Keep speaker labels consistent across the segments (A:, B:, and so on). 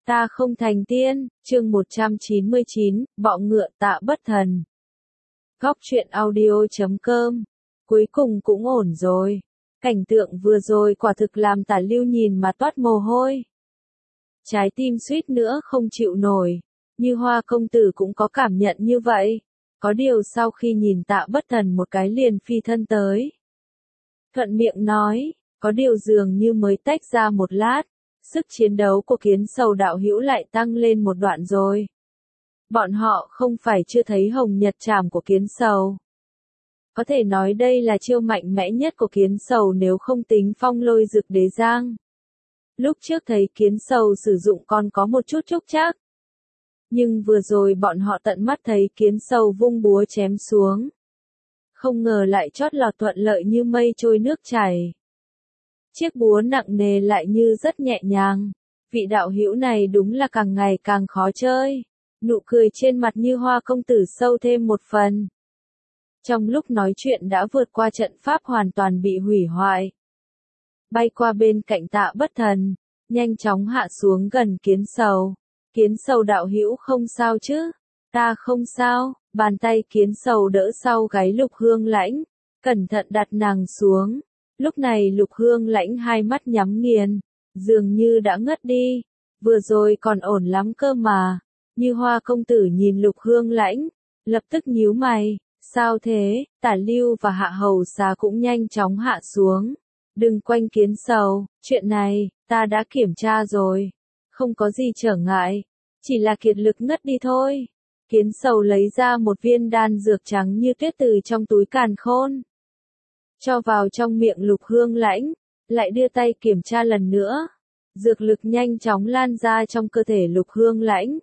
A: Ta không thành tiên, chương 199, bọ ngựa Tạ Bất Thần. Góc truyện audio.com. Cuối cùng cũng ổn rồi. Cảnh tượng vừa rồi quả thực làm Tả Lưu nhìn mà toát mồ hôi. Trái tim suýt nữa không chịu nổi. Như Hoa công tử cũng có cảm nhận như vậy. Có điều sau khi nhìn Tạ Bất Thần một cái liền phi thân tới. Thuận miệng nói, có điều dường như mới tách ra một lát. Sức chiến đấu của Kiến Sầu đạo hữu lại tăng lên một đoạn rồi. Bọn họ không phải chưa thấy hồng nhật trảm của Kiến Sầu. Có thể nói đây là chiêu mạnh mẽ nhất của Kiến Sầu nếu không tính Phong Lôi Dực Đế Giang. Lúc trước thấy Kiến Sầu sử dụng còn có một chút chốc chác. Nhưng vừa rồi bọn họ tận mắt thấy Kiến Sầu vung búa chém xuống. Không ngờ lại chót lọt thuận lợi như mây trôi nước chảy. Chiếc búa nặng nề lại như rất nhẹ nhàng. Vị đạo hữu này đúng là càng ngày càng khó chơi. Nụ cười trên mặt Như Hoa công tử sâu thêm một phần. Trong lúc nói chuyện đã vượt qua trận pháp hoàn toàn bị hủy hoại. Bay qua bên cạnh Tạ Bất Thần, nhanh chóng hạ xuống gần Kiến Sầu. Kiến Sầu đạo hữu không sao chứ? Ta không sao. Bàn tay Kiến Sầu đỡ sau gáy Lục Hương Lãnh, cẩn thận đặt nàng xuống. Lúc này Lục Hương Lãnh hai mắt nhắm nghiền, dường như đã ngất đi. Vừa rồi còn ổn lắm cơ mà. Như Hoa công tử nhìn Lục Hương Lãnh, lập tức nhíu mày. Sao thế? Tả Lưu và Hạ Hầu Xà cũng nhanh chóng hạ xuống. Đừng quanh Kiến Sầu, chuyện này, ta đã kiểm tra rồi. Không có gì trở ngại, chỉ là kiệt lực ngất đi thôi. Kiến Sầu lấy ra một viên đan dược trắng như tuyết từ trong túi càn khôn. Cho vào trong miệng Lục Hương Lãnh, lại đưa tay kiểm tra lần nữa. Dược lực nhanh chóng lan ra trong cơ thể Lục Hương Lãnh.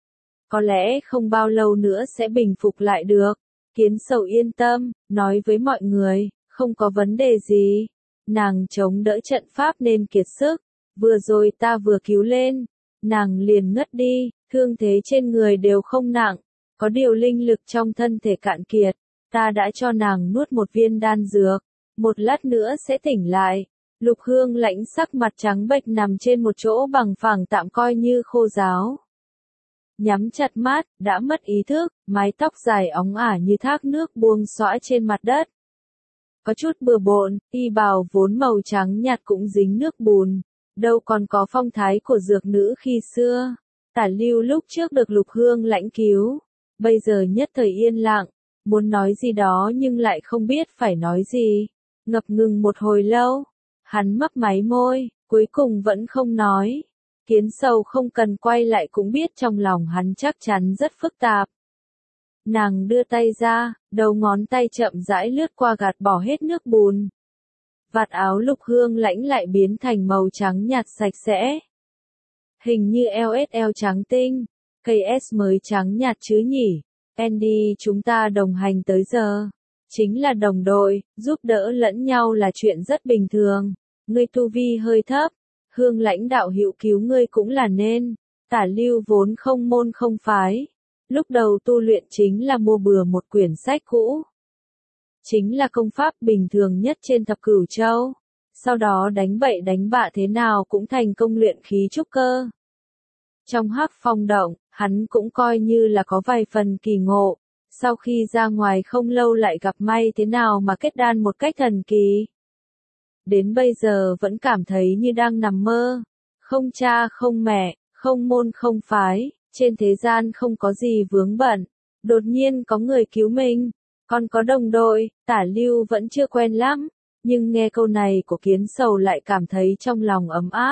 A: Có lẽ không bao lâu nữa sẽ bình phục lại được. Kiến Sầu yên tâm, nói với mọi người, không có vấn đề gì. Nàng chống đỡ trận pháp nên kiệt sức. Vừa rồi ta vừa cứu lên, nàng liền ngất đi, thương thế trên người đều không nặng. Có điều linh lực trong thân thể cạn kiệt. Ta đã cho nàng nuốt một viên đan dược. Một lát nữa sẽ tỉnh lại. Lục Hương Lãnh sắc mặt trắng bệch nằm trên một chỗ bằng phẳng tạm coi như khô ráo. Nhắm chặt mắt, đã mất ý thức, mái tóc dài óng ả như thác nước buông xõa trên mặt đất. Có chút bừa bộn, y bào vốn màu trắng nhạt cũng dính nước bùn. Đâu còn có phong thái của dược nữ khi xưa. Tả Lưu lúc trước được Lục Hương Lãnh cứu. Bây giờ nhất thời yên lặng. Muốn nói gì đó nhưng lại không biết phải nói gì. Ngập ngừng một hồi lâu. Hắn mấp máy môi, cuối cùng vẫn không nói. Kiến Sầu không cần quay lại cũng biết trong lòng hắn chắc chắn rất phức tạp. Nàng đưa tay ra, đầu ngón tay chậm rãi lướt qua gạt bỏ hết nước bùn. Vạt áo Lục Hương Lãnh lại biến thành màu trắng nhạt sạch sẽ. Hình như LSL trắng tinh, KS mới trắng nhạt chứ nhỉ. Andy chúng ta đồng hành tới giờ. Chính là đồng đội, giúp đỡ lẫn nhau là chuyện rất bình thường. Ngươi tu vi hơi thấp. Hương Lãnh đạo hữu cứu ngươi cũng là nên. Tả Lưu vốn không môn không phái. Lúc đầu tu luyện chính là mua bừa một quyển sách cũ. Chính là công pháp bình thường nhất trên thập cửu châu. Sau đó đánh bậy đánh bạ thế nào cũng thành công luyện khí trúc cơ. Trong Hắc Phong động, hắn cũng coi như là có vài phần kỳ ngộ. Sau khi ra ngoài không lâu lại gặp may thế nào mà kết đan một cách thần kỳ. Đến bây giờ vẫn cảm thấy như đang nằm mơ. Không cha không mẹ, không môn không phái, trên thế gian không có gì vướng bận. Đột nhiên có người cứu mình, còn có đồng đội. Tả Lưu vẫn chưa quen lắm, nhưng nghe câu này của Kiến Sầu lại cảm thấy trong lòng ấm áp.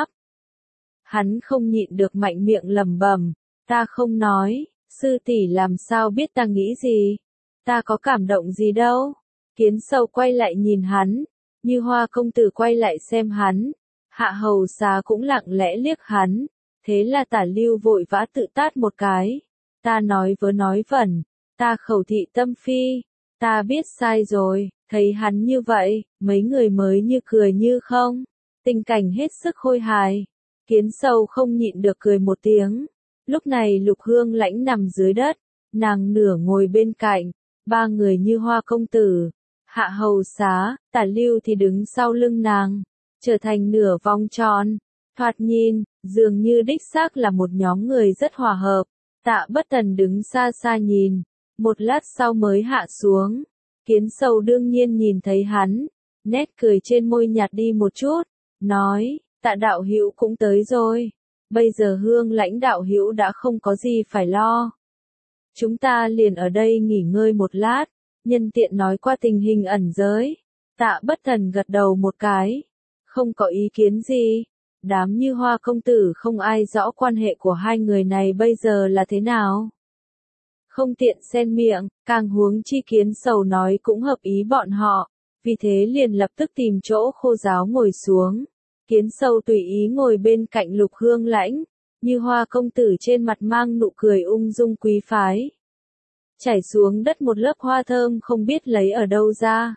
A: Hắn không nhịn được mạnh miệng lẩm bẩm, ta không nói, sư tỷ làm sao biết ta nghĩ gì, ta có cảm động gì đâu. Kiến Sầu quay lại nhìn hắn. Như Hoa công tử quay lại xem hắn. Hạ Hầu Xà cũng lặng lẽ liếc hắn. Thế là Tả Lưu vội vã tự tát một cái. Ta nói vớ nói vẩn. Ta khẩu thị tâm phi. Ta biết sai rồi. Thấy hắn như vậy, mấy người mới như cười như không. Tình cảnh hết sức khôi hài. Kiến Sầu không nhịn được cười một tiếng. Lúc này Lục Hương Lãnh nằm dưới đất. Nàng nửa ngồi bên cạnh. Ba người Như Hoa công tử, Hạ Hầu Xá, Tả Lưu thì đứng sau lưng nàng, trở thành nửa vòng tròn. Thoạt nhìn, Dường như đích xác là một nhóm người rất hòa hợp. Tạ Bất Thần đứng xa xa nhìn, một lát sau mới hạ xuống. Kiến Sầu đương nhiên nhìn thấy hắn, nét cười trên môi nhạt đi một chút, nói, Tạ đạo hữu cũng tới rồi. Bây giờ Hương Lãnh đạo hữu đã không có gì phải lo. Chúng ta liền ở đây nghỉ ngơi một lát, nhân tiện nói qua tình hình ẩn giới. Tạ Bất Thần gật đầu một cái, không có ý kiến gì. Đám Như Hoa công tử không ai rõ quan hệ của hai người này bây giờ là thế nào. Không tiện xen miệng, càng huống chi Kiến Sầu nói cũng hợp ý bọn họ, vì thế liền lập tức tìm chỗ khô ráo ngồi xuống. Kiến Sầu tùy ý ngồi bên cạnh Lục Hương Lãnh, Như Hoa công tử trên mặt mang nụ cười ung dung quý phái. Chảy xuống đất một lớp hoa thơm không biết lấy ở đâu ra.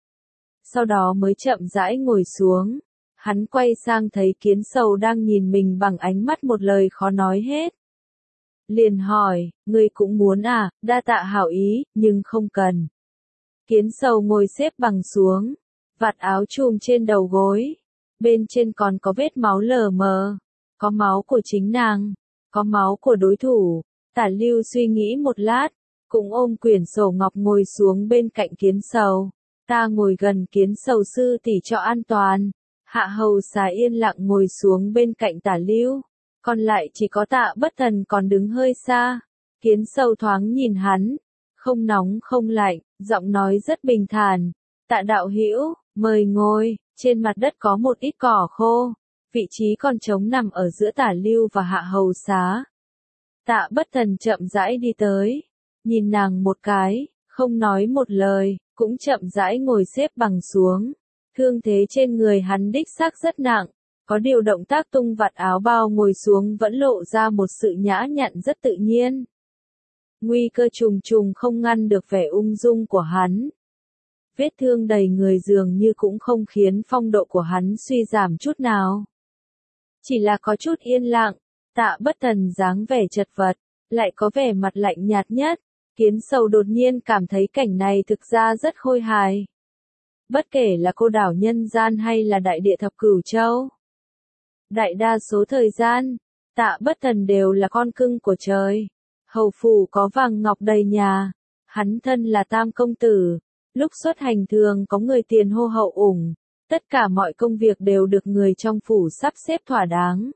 A: Sau đó mới chậm rãi ngồi xuống. Hắn quay sang thấy Kiến Sầu đang nhìn mình bằng ánh mắt một lời khó nói hết. Liền hỏi, ngươi cũng muốn à, đa tạ hảo ý, nhưng không cần. Kiến Sầu ngồi xếp bằng xuống, vạt áo trùm trên đầu gối. Bên trên còn có vết máu lờ mờ, có máu của chính nàng, có máu của đối thủ. Tả Lưu suy nghĩ một lát, cũng ôm quyển sổ ngọc ngồi xuống bên cạnh Kiến Sầu. Ta ngồi gần Kiến Sầu sư tỷ cho an toàn. Hạ hầu xà yên lặng ngồi xuống bên cạnh Tả Lưu, còn lại chỉ có Tạ Bất Thần còn đứng hơi xa. Kiến Sầu thoáng nhìn hắn, không nóng không lạnh, giọng nói rất bình thản. Tạ đạo hữu, mời ngồi. Trên mặt đất có một ít cỏ khô, vị trí còn trống nằm ở giữa Tả Lưu và Hạ hầu xá. Tạ Bất Thần chậm rãi đi tới, nhìn nàng một cái, không nói một lời, cũng chậm rãi ngồi xếp bằng xuống. Thương thế trên người hắn đích xác rất nặng, có điều động tác tung vạt áo bao ngồi xuống vẫn lộ ra một sự nhã nhặn rất tự nhiên. Nguy cơ trùng trùng không ngăn được vẻ ung dung của hắn. Vết thương đầy người dường như cũng không khiến phong độ của hắn suy giảm chút nào. Chỉ là có chút yên lặng, Tạ Bất Thần dáng vẻ chật vật, lại có vẻ mặt lạnh nhạt nhất. Kiến Sầu đột nhiên cảm thấy cảnh này thực ra rất khôi hài. Bất kể là cô đảo nhân gian hay là đại địa thập cửu châu. Đại đa số thời gian, Tạ Bất Thần đều là con cưng của trời. Hầu phủ có vàng ngọc đầy nhà. Hắn thân là tam công tử. Lúc xuất hành thường có người tiền hô hậu ủng. Tất cả mọi công việc đều được người trong phủ sắp xếp thỏa đáng.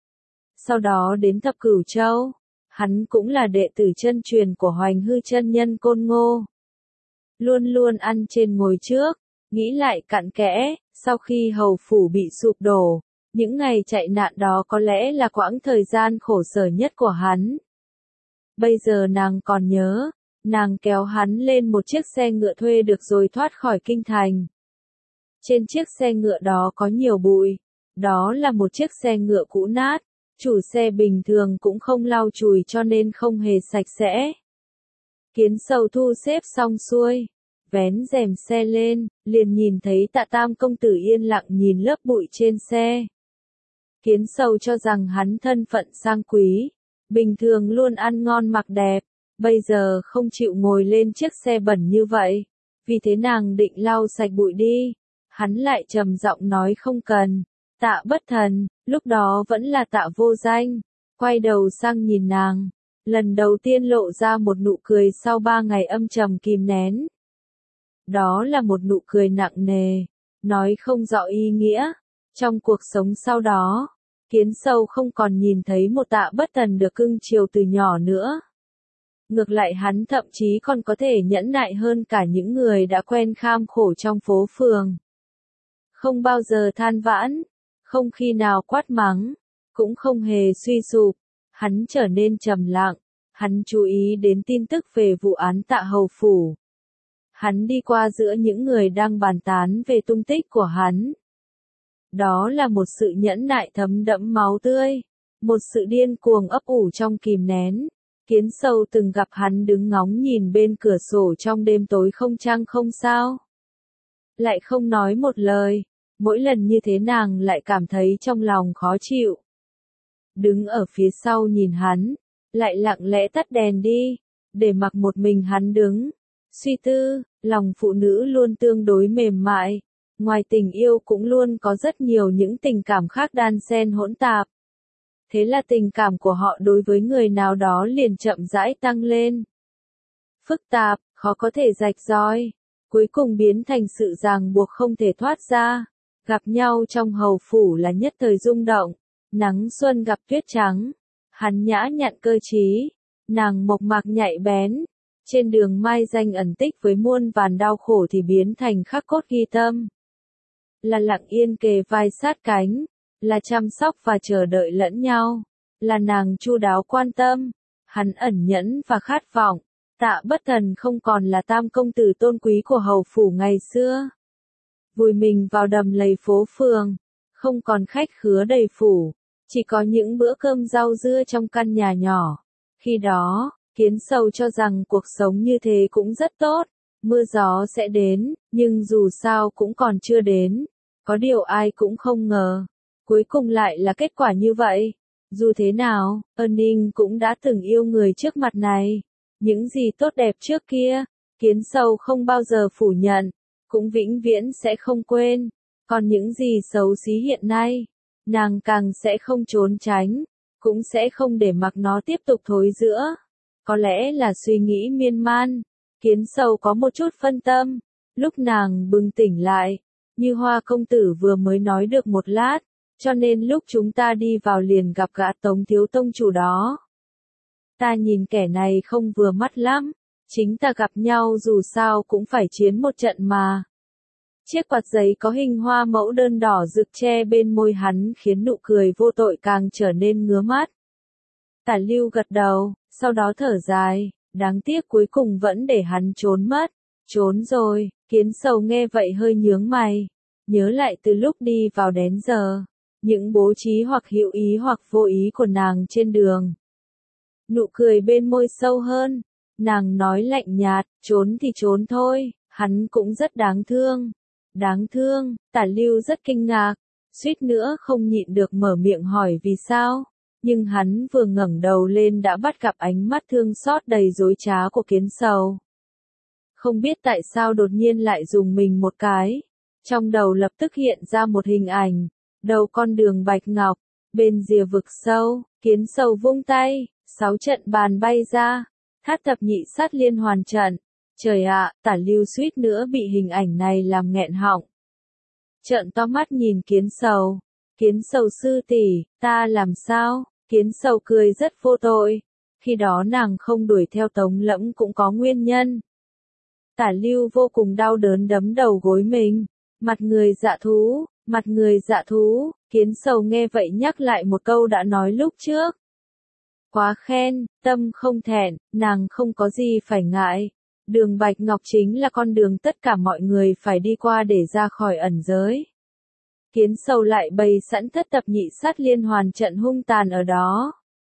A: Sau đó đến thập cửu châu. Hắn cũng là đệ tử chân truyền của Hoành Hư chân nhân Côn Ngô. Luôn luôn ăn trên ngồi trước. Nghĩ lại cặn kẽ, sau khi hầu phủ bị sụp đổ, những ngày chạy nạn đó có lẽ là quãng thời gian khổ sở nhất của hắn. Bây giờ nàng còn nhớ, nàng kéo hắn lên một chiếc xe ngựa thuê được rồi thoát khỏi kinh thành. Trên chiếc xe ngựa đó có nhiều bụi, đó là một chiếc xe ngựa cũ nát, chủ xe bình thường cũng không lau chùi cho nên không hề sạch sẽ. Kiến Sầu thu xếp xong xuôi. Vén rèm xe lên, liền nhìn thấy Tạ Tam công tử yên lặng nhìn lớp bụi trên xe. Kiến Sầu cho rằng hắn thân phận sang quý, bình thường luôn ăn ngon mặc đẹp, bây giờ không chịu ngồi lên chiếc xe bẩn như vậy, vì thế nàng định lau sạch bụi đi. Hắn lại trầm giọng nói không cần. Tạ Bất Thần, lúc đó vẫn là Tạ Vô Danh, quay đầu sang nhìn nàng, lần đầu tiên lộ ra một nụ cười sau 3 ngày âm trầm kìm nén. Đó là một nụ cười nặng nề, nói không rõ ý nghĩa. Trong cuộc sống sau đó, Kiến Sầu không còn nhìn thấy một Tạ Bất Thần được cưng chiều từ nhỏ nữa. Ngược lại hắn thậm chí còn có thể nhẫn nại hơn cả những người đã quen kham khổ trong phố phường. Không bao giờ than vãn, không khi nào quát mắng, cũng không hề suy sụp. Hắn trở nên trầm lặng, hắn chú ý đến tin tức về vụ án Tạ hầu phủ. Hắn đi qua giữa những người đang bàn tán về tung tích của hắn. Đó là một sự nhẫn nại thấm đẫm máu tươi, một sự điên cuồng ấp ủ trong kìm nén. Kiến Sầu từng gặp hắn đứng ngóng nhìn bên cửa sổ trong đêm tối không trăng không sao. Lại không nói một lời, mỗi lần như thế nàng lại cảm thấy trong lòng khó chịu. Đứng ở phía sau nhìn hắn, lại lặng lẽ tắt đèn đi, để mặc một mình hắn đứng. Suy tư, lòng phụ nữ luôn tương đối mềm mại, ngoài tình yêu cũng luôn có rất nhiều những tình cảm khác đan xen hỗn tạp. Thế là tình cảm của họ đối với người nào đó liền chậm rãi tăng lên. Phức tạp, khó có thể rạch ròi, cuối cùng biến thành sự ràng buộc không thể thoát ra. Gặp nhau trong hầu phủ là nhất thời rung động, nắng xuân gặp tuyết trắng, hắn nhã nhặn cơ trí, nàng mộc mạc nhạy bén, trên đường mai danh ẩn tích với muôn vàn đau khổ thì biến thành khắc cốt ghi tâm. Là lặng yên kề vai sát cánh, là chăm sóc và chờ đợi lẫn nhau, là nàng chu đáo quan tâm, hắn ẩn nhẫn và khát vọng. Tạ Bất Thần không còn là tam công tử tôn quý của hầu phủ ngày xưa. Vùi mình vào đầm lầy phố phường, không còn khách khứa đầy phủ, chỉ có những bữa cơm rau dưa trong căn nhà nhỏ. Khi đó, Kiến Sầu cho rằng cuộc sống như thế cũng rất tốt, mưa gió sẽ đến, nhưng dù sao cũng còn chưa đến. Có điều ai cũng không ngờ, cuối cùng lại là kết quả như vậy. Dù thế nào, Ân Ninh cũng đã từng yêu người trước mặt này. Những gì tốt đẹp trước kia, Kiến Sầu không bao giờ phủ nhận, cũng vĩnh viễn sẽ không quên. Còn những gì xấu xí hiện nay, nàng càng sẽ không trốn tránh, cũng sẽ không để mặc nó tiếp tục thối rữa. Có lẽ là suy nghĩ miên man, Kiến Sầu có một chút phân tâm. Lúc nàng bừng tỉnh lại, Như Hoa công tử vừa mới nói được một lát, cho nên lúc chúng ta đi vào liền gặp gã Tống thiếu tông chủ đó. Ta nhìn kẻ này không vừa mắt lắm, chính ta gặp nhau dù sao cũng phải chiến một trận mà. Chiếc quạt giấy có hình hoa mẫu đơn đỏ rực che bên môi hắn khiến nụ cười vô tội càng trở nên ngứa mắt. Tả Lưu gật đầu, sau đó thở dài, đáng tiếc cuối cùng vẫn để hắn trốn mất. Trốn rồi, Kiến Sầu nghe vậy hơi nhướng mày, nhớ lại từ lúc đi vào đến giờ, những bố trí hoặc hữu ý hoặc vô ý của nàng trên đường. Nụ cười bên môi sâu hơn, nàng nói lạnh nhạt, trốn thì trốn thôi, hắn cũng rất đáng thương. Đáng thương, Tả Lưu rất kinh ngạc, suýt nữa không nhịn được mở miệng hỏi vì sao, nhưng hắn vừa ngẩng đầu lên đã bắt gặp ánh mắt thương xót đầy dối trá của Kiến Sầu. Không biết tại sao đột nhiên lại dùng mình một cái, trong đầu lập tức hiện ra một hình ảnh, đầu con đường bạch ngọc, bên rìa vực sâu, Kiến Sầu vung tay, 6 trận bàn bay ra, thát thập nhị sát liên hoàn trận. Trời ạ, Tả Lưu suýt nữa bị hình ảnh này làm nghẹn họng. Trợn to mắt nhìn Kiến Sầu. Kiến Sầu sư tỷ, ta làm sao? Kiến Sầu cười rất vô tội. Khi đó nàng không đuổi theo Tống Lẫm cũng có nguyên nhân. Tả Lưu vô cùng đau đớn đấm đầu gối mình. Mặt người dạ thú, mặt người dạ thú. Kiến Sầu nghe vậy nhắc lại một câu đã nói lúc trước. Quá khen, tâm không thẹn, nàng không có gì phải ngại. Đường Bạch Ngọc chính là con đường tất cả mọi người phải đi qua để ra khỏi ẩn giới. Kiến Sầu lại bày sẵn thất thập nhị sát liên hoàn trận hung tàn ở đó.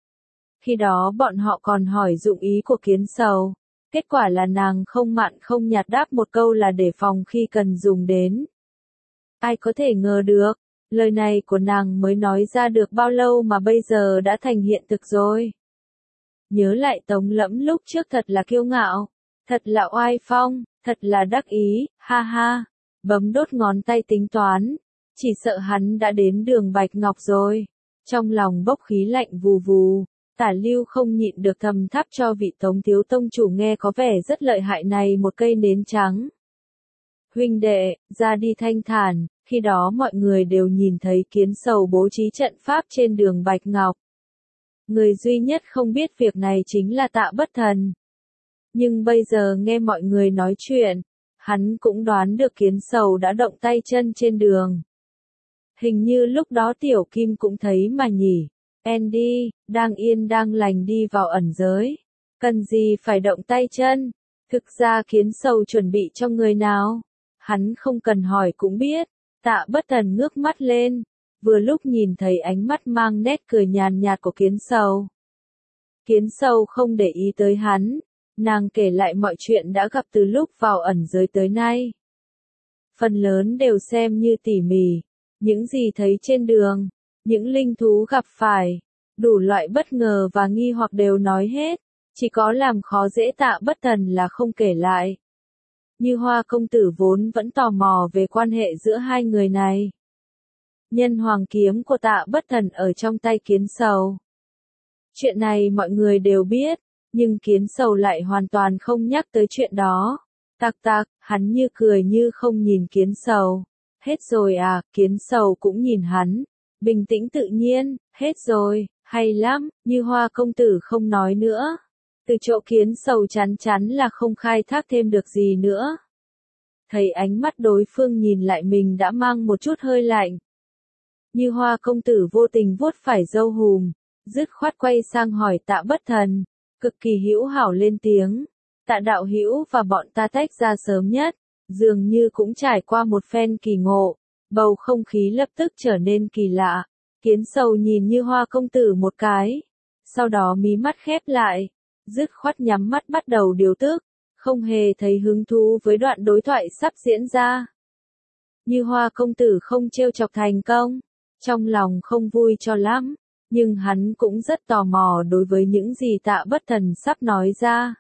A: Khi đó bọn họ còn hỏi dụng ý của Kiến Sầu. Kết quả là nàng không mặn không nhạt đáp một câu là để phòng khi cần dùng đến. Ai có thể ngờ được, lời này của nàng mới nói ra được bao lâu mà bây giờ đã thành hiện thực rồi. Nhớ lại Tống Lẫm lúc trước thật là kiêu ngạo. Thật là oai phong, thật là đắc ý, ha ha, bấm đốt ngón tay tính toán, chỉ sợ hắn đã đến đường Bạch Ngọc rồi. Trong lòng bốc khí lạnh vù vù, Tả Lưu không nhịn được thầm thắp cho vị Tống thiếu tông chủ nghe có vẻ rất lợi hại này một cây nến trắng. Huynh đệ, ra đi thanh thản, khi đó mọi người đều nhìn thấy Kiến Sầu bố trí trận pháp trên đường Bạch Ngọc. Người duy nhất không biết việc này chính là Tạ Bất Thần. Nhưng bây giờ nghe mọi người nói chuyện, hắn cũng đoán được Kiến Sầu đã động tay chân trên đường. Hình như lúc đó Tiểu Kim cũng thấy mà nhỉ. Andy, đang yên đang lành đi vào ẩn giới. Cần gì phải động tay chân? Thực ra Kiến Sầu chuẩn bị cho người nào? Hắn không cần hỏi cũng biết. Tạ Bất Thần ngước mắt lên, vừa lúc nhìn thấy ánh mắt mang nét cười nhàn nhạt của Kiến Sầu. Kiến Sầu không để ý tới hắn. Nàng kể lại mọi chuyện đã gặp từ lúc vào ẩn giới tới nay. Phần lớn đều xem như tỉ mỉ, những gì thấy trên đường, những linh thú gặp phải, đủ loại bất ngờ và nghi hoặc đều nói hết, chỉ có làm khó dễ Tạ Bất Thần là không kể lại. Như Hoa công tử vốn vẫn tò mò về quan hệ giữa hai người này. Nhân hoàng kiếm của Tạ Bất Thần ở trong tay Kiến Sầu. Chuyện này mọi người đều biết, nhưng Kiến Sầu lại hoàn toàn không nhắc tới chuyện đó. Tặc tặc, hắn như cười như không nhìn Kiến Sầu. Hết rồi à, Kiến Sầu cũng nhìn hắn. Bình tĩnh tự nhiên, hết rồi, hay lắm, Như Hoa công tử không nói nữa. Từ chỗ Kiến Sầu chắn chắn là không khai thác thêm được gì nữa. Thấy ánh mắt đối phương nhìn lại mình đã mang một chút hơi lạnh. Như Hoa công tử vô tình vuốt phải râu hùm, dứt khoát quay sang hỏi Tạ Bất Thần, cực kỳ hữu hảo lên tiếng. Tạ đạo hữu và bọn ta tách ra sớm nhất, dường như cũng trải qua một phen kỳ ngộ, bầu không khí lập tức trở nên kỳ lạ. Kiến Sầu nhìn Như Hoa công tử một cái, sau đó mí mắt khép lại, dứt khoát nhắm mắt bắt đầu điều tức, không hề thấy hứng thú với đoạn đối thoại sắp diễn ra. Như Hoa công tử không trêu chọc thành công, trong lòng không vui cho lắm, nhưng hắn cũng rất tò mò đối với những gì Tạ Bất Thần sắp nói ra.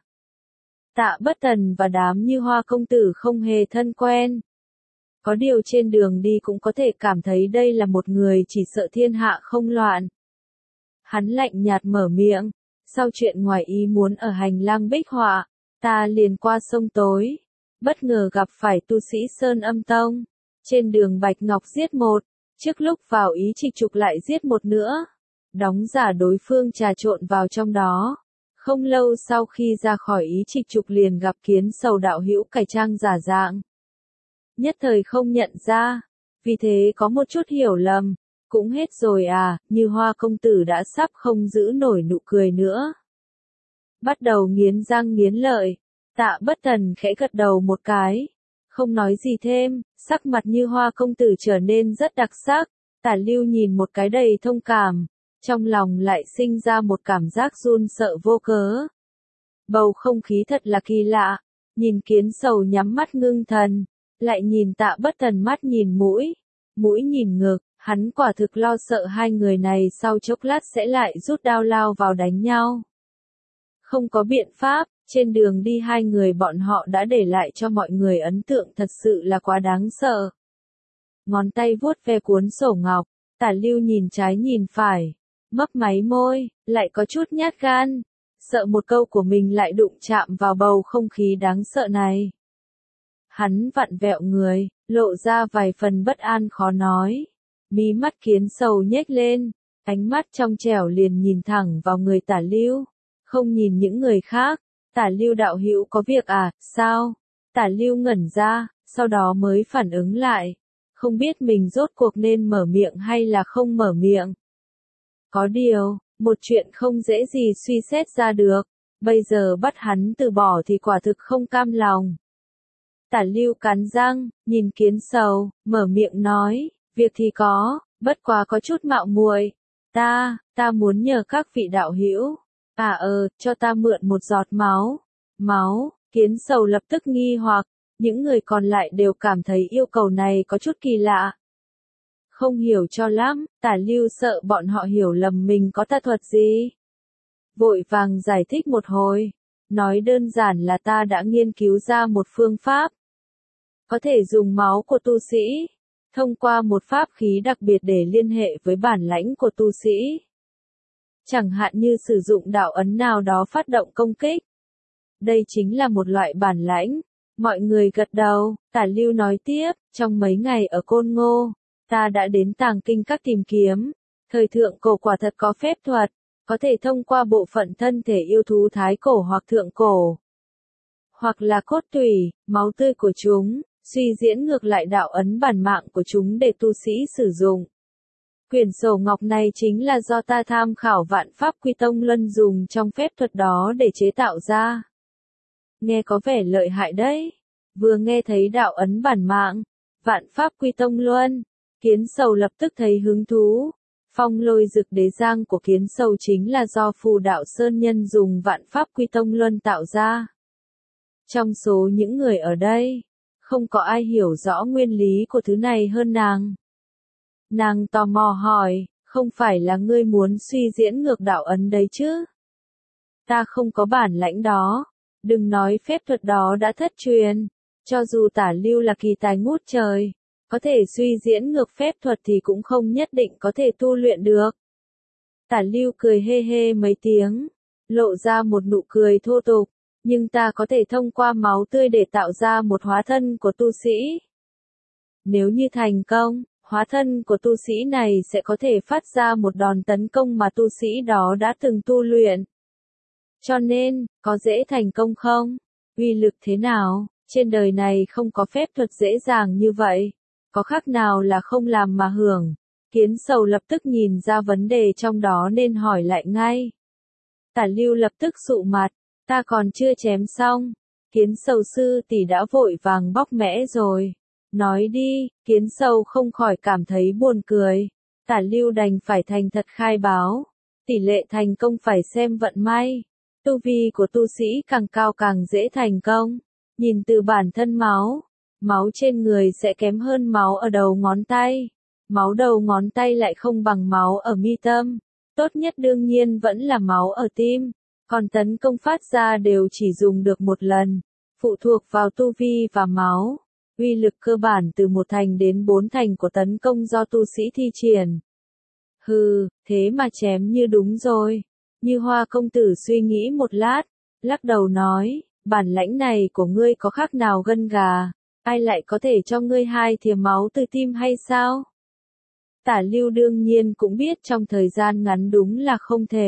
A: Tạ Bất Thần và đám Như Hoa công tử không hề thân quen. Có điều trên đường đi cũng có thể cảm thấy đây là một người chỉ sợ thiên hạ không loạn. Hắn lạnh nhạt mở miệng, sau chuyện ngoài ý muốn ở hành lang Bích Họa, ta liền qua sông tối, bất ngờ gặp phải tu sĩ Sơn Âm Tông. Trên đường Bạch Ngọc giết một, trước lúc vào ý trịch trục lại giết một nữa. Đóng giả đối phương trà trộn vào trong đó. Không lâu sau khi ra khỏi ý trịch trục liền gặp Kiến Sầu đạo hữu cải trang giả dạng. Nhất thời không nhận ra, vì thế có một chút hiểu lầm. Cũng hết rồi à, Như Hoa công tử đã sắp không giữ nổi nụ cười nữa. Bắt đầu nghiến răng nghiến lợi, Tạ Bất Thần khẽ gật đầu một cái. Không nói gì thêm, sắc mặt Như Hoa công tử trở nên rất đặc sắc. Tả Lưu nhìn một cái đầy thông cảm, trong lòng lại sinh ra một cảm giác run sợ vô cớ. Bầu không khí thật là kỳ lạ, nhìn Kiến Sầu nhắm mắt ngưng thần, lại nhìn Tạ Bất Thần mắt nhìn mũi, mũi nhìn ngực, hắn quả thực lo sợ hai người này sau chốc lát sẽ lại rút đao lao vào đánh nhau. Không có biện pháp, trên đường đi hai người bọn họ đã để lại cho mọi người ấn tượng thật sự là quá đáng sợ. Ngón tay vuốt ve cuốn sổ ngọc, Tả Lưu nhìn trái nhìn phải, mấp máy môi, lại có chút nhát gan, sợ một câu của mình lại đụng chạm vào bầu không khí đáng sợ này. Hắn vặn vẹo người, lộ ra vài phần bất an khó nói. Mí mắt Kiến Sầu nhếch lên, ánh mắt trong trẻo liền nhìn thẳng vào người Tả Lưu, không nhìn những người khác. Tả Lưu đạo hữu có việc à, sao? Tả Lưu ngẩn ra, sau đó mới phản ứng lại, không biết mình rốt cuộc nên mở miệng hay là không mở miệng. Có điều, một chuyện không dễ gì suy xét ra được, bây giờ bắt hắn từ bỏ thì quả thực không cam lòng. Tả Lưu cắn răng, nhìn Kiến Sầu, mở miệng nói, việc thì có, bất quá có chút mạo muội. Ta muốn nhờ các vị đạo hữu, cho ta mượn một giọt máu. Máu, Kiến Sầu lập tức nghi hoặc, những người còn lại đều cảm thấy yêu cầu này có chút kỳ lạ. Không hiểu cho lắm, Tả Lưu sợ bọn họ hiểu lầm mình có tà thuật gì. Vội vàng giải thích một hồi, nói đơn giản là ta đã nghiên cứu ra một phương pháp. Có thể dùng máu của tu sĩ, thông qua một pháp khí đặc biệt để liên hệ với bản lãnh của tu sĩ. Chẳng hạn như sử dụng đạo ấn nào đó phát động công kích. Đây chính là một loại bản lãnh. Mọi người gật đầu, Tả Lưu nói tiếp, trong mấy ngày ở Côn Ngô, ta đã đến Tàng Kinh Các tìm kiếm. Thời thượng cổ quả thật có phép thuật, có thể thông qua bộ phận thân thể yêu thú thái cổ hoặc thượng cổ, hoặc là cốt tủy, máu tươi của chúng, suy diễn ngược lại đạo ấn bản mạng của chúng để tu sĩ sử dụng. Quyển sổ ngọc này chính là do ta tham khảo Vạn Pháp Quy Tông Luân dùng trong phép thuật đó để chế tạo ra. Nghe có vẻ lợi hại đấy. Vừa nghe thấy đạo ấn bản mạng, Vạn Pháp Quy Tông Luân, Kiến Sầu lập tức thấy hứng thú. Phong Lôi Dực Đế Giang của Kiến Sầu chính là do Phù Đạo Sơn Nhân dùng Vạn Pháp Quy Tông Luân tạo ra. Trong số những người ở đây, không có ai hiểu rõ nguyên lý của thứ này hơn nàng. Nàng tò mò hỏi, không phải là ngươi muốn suy diễn ngược đạo ấn đấy chứ? Ta không có bản lãnh đó, đừng nói phép thuật đó đã thất truyền, cho dù Tả Lưu là kỳ tài ngút trời, Có thể suy diễn ngược phép thuật thì cũng không nhất định có thể tu luyện được. Tả Lưu cười hê hê mấy tiếng, lộ ra một nụ cười thô tục, nhưng ta có thể thông qua máu tươi để tạo ra một hóa thân của tu sĩ. Nếu như thành công, hóa thân của tu sĩ này sẽ có thể phát ra một đòn tấn công mà tu sĩ đó đã từng tu luyện. Cho nên, có dễ thành công không? Uy lực thế nào? Trên đời này không có phép thuật dễ dàng như vậy. Có khác nào là không làm mà hưởng? Kiến Sầu lập tức nhìn ra vấn đề trong đó nên hỏi lại ngay. Tả Lưu lập tức sụ mặt, ta còn chưa chém xong. Kiến Sầu sư tỷ đã vội vàng bóc mẽ rồi. Nói đi, Kiến Sầu không khỏi cảm thấy buồn cười. Tả Lưu đành phải thành thật khai báo. Tỷ lệ thành công phải xem vận may. Tu vi của tu sĩ càng cao càng dễ thành công. Nhìn từ bản thân máu trên người sẽ kém hơn máu ở đầu ngón tay. Máu đầu ngón tay lại không bằng máu ở mi tâm. Tốt nhất đương nhiên vẫn là máu ở tim. Còn tấn công phát ra đều chỉ dùng được một lần. Phụ thuộc vào tu vi và máu. Uy lực cơ bản từ 1 thành đến 4 thành của tấn công do tu sĩ thi triển. Hừ, thế mà chém như đúng rồi. Như Hoa công tử suy nghĩ một lát, lắc đầu nói, bản lãnh này của ngươi có khác nào gân gà, ai lại có thể cho ngươi 2 thìa máu từ tim hay sao? Tả Lưu đương nhiên cũng biết trong thời gian ngắn đúng là không thể.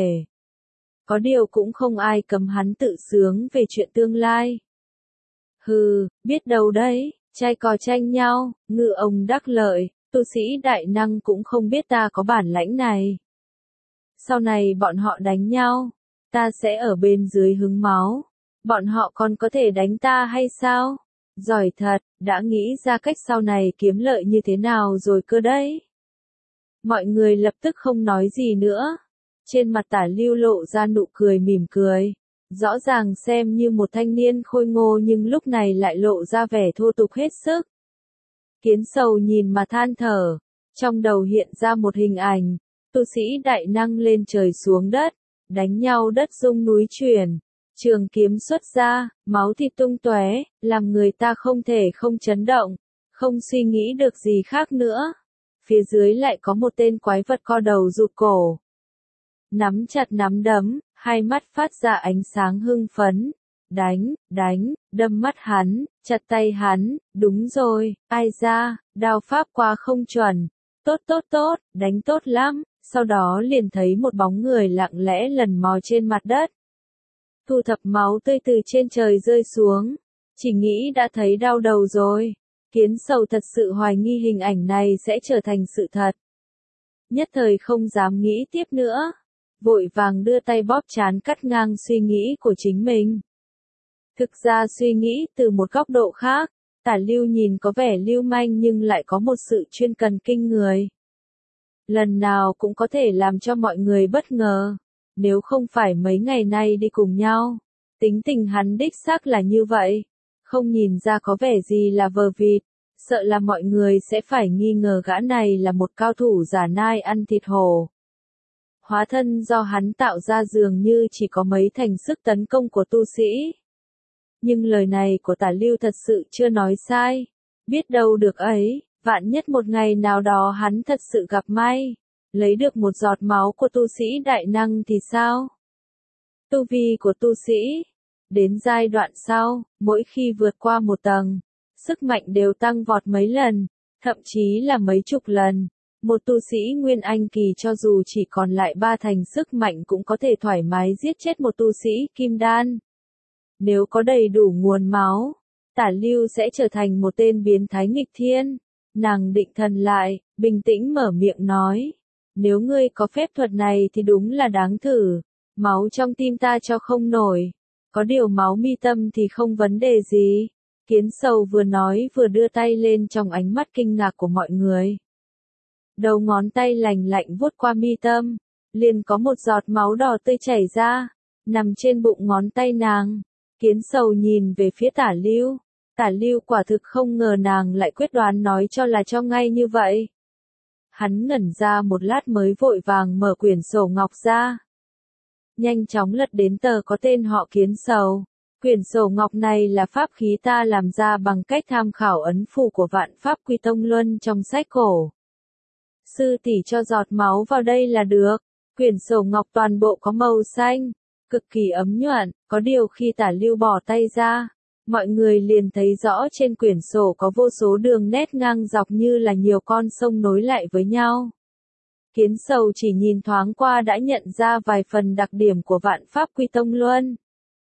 A: Có điều cũng không ai cấm hắn tự sướng về chuyện tương lai. Hừ, biết đâu đấy, trai cò tranh nhau, ngư ông đắc lợi, tu sĩ đại năng cũng không biết ta có bản lãnh này. Sau này bọn họ đánh nhau, ta sẽ ở bên dưới hứng máu. Bọn họ còn có thể đánh ta hay sao? Giỏi thật, đã nghĩ ra cách sau này kiếm lợi như thế nào rồi cơ đấy. Mọi người lập tức không nói gì nữa. Trên mặt Tả Lưu lộ ra nụ cười mỉm cười. Rõ ràng xem như một thanh niên khôi ngô nhưng lúc này lại lộ ra vẻ thô tục hết sức. Kiến Sầu nhìn mà than thở. Trong đầu hiện ra một hình ảnh. Tu sĩ đại năng lên trời xuống đất. Đánh nhau đất rung núi chuyển. Trường kiếm xuất ra, máu thịt tung tóe, làm người ta không thể không chấn động. Không suy nghĩ được gì khác nữa. Phía dưới lại có một tên quái vật co đầu rụt cổ. Nắm chặt nắm đấm, hai mắt phát ra ánh sáng hưng phấn. Đánh, đâm mắt hắn, chặt tay hắn, đúng rồi, ai ra, đao pháp qua không chuẩn. Tốt, đánh tốt lắm, sau đó liền thấy một bóng người lặng lẽ lần mò trên mặt đất. Thu thập máu tươi từ trên trời rơi xuống, chỉ nghĩ đã thấy đau đầu rồi. Kiến Sầu thật sự hoài nghi hình ảnh này sẽ trở thành sự thật. Nhất thời không dám nghĩ tiếp nữa. Vội vàng đưa tay bóp trán cắt ngang suy nghĩ của chính mình. Thực ra suy nghĩ từ một góc độ khác, Tả Lưu nhìn có vẻ lưu manh nhưng lại có một sự chuyên cần kinh người. Lần nào cũng có thể làm cho mọi người bất ngờ. Nếu không phải mấy ngày nay đi cùng nhau, tính tình hắn đích xác là như vậy. Không nhìn ra có vẻ gì là vờ vịt, sợ là mọi người sẽ phải nghi ngờ gã này là một cao thủ giả nai ăn thịt hổ. Hóa thân do hắn tạo ra dường như chỉ có mấy thành sức tấn công của tu sĩ. Nhưng lời này của Tả Lưu thật sự chưa nói sai. Biết đâu được ấy, vạn nhất một ngày nào đó hắn thật sự gặp may, lấy được một giọt máu của tu sĩ đại năng thì sao? Tu vi của tu sĩ, đến giai đoạn sau, mỗi khi vượt qua một tầng, sức mạnh đều tăng vọt mấy lần, thậm chí là mấy chục lần. Một tu sĩ Nguyên Anh kỳ cho dù chỉ còn lại 3 thành sức mạnh cũng có thể thoải mái giết chết một tu sĩ Kim Đan. Nếu có đầy đủ nguồn máu, Tả Lưu sẽ trở thành một tên biến thái nghịch thiên. Nàng định thần lại, bình tĩnh mở miệng nói. Nếu ngươi có phép thuật này thì đúng là đáng thử. Máu trong tim ta cho không nổi. Có điều máu mi tâm thì không vấn đề gì. Kiến Sầu vừa nói vừa đưa tay lên trong ánh mắt kinh ngạc của mọi người. Đầu ngón tay lành lạnh vuốt qua mi tâm. Liền có một giọt máu đỏ tươi chảy ra. Nằm trên bụng ngón tay nàng. Kiến Sầu nhìn về phía Tả Lưu. Tả Lưu quả thực không ngờ nàng lại quyết đoán nói cho là cho ngay như vậy. Hắn ngẩn ra một lát mới vội vàng mở quyển sổ ngọc ra. Nhanh chóng lật đến tờ có tên họ Kiến Sầu. Quyển sổ ngọc này là pháp khí ta làm ra bằng cách tham khảo ấn phù của Vạn Pháp Quy Tông Luân trong sách cổ. Sư tỷ cho giọt máu vào đây là được. Quyển sổ ngọc toàn bộ có màu xanh, cực kỳ ấm nhuận, có điều khi Tả Lưu bỏ tay ra, mọi người liền thấy rõ trên quyển sổ có vô số đường nét ngang dọc như là nhiều con sông nối lại với nhau. Kiến Sầu chỉ nhìn thoáng qua đã nhận ra vài phần đặc điểm của Vạn Pháp Quy Tông Luân.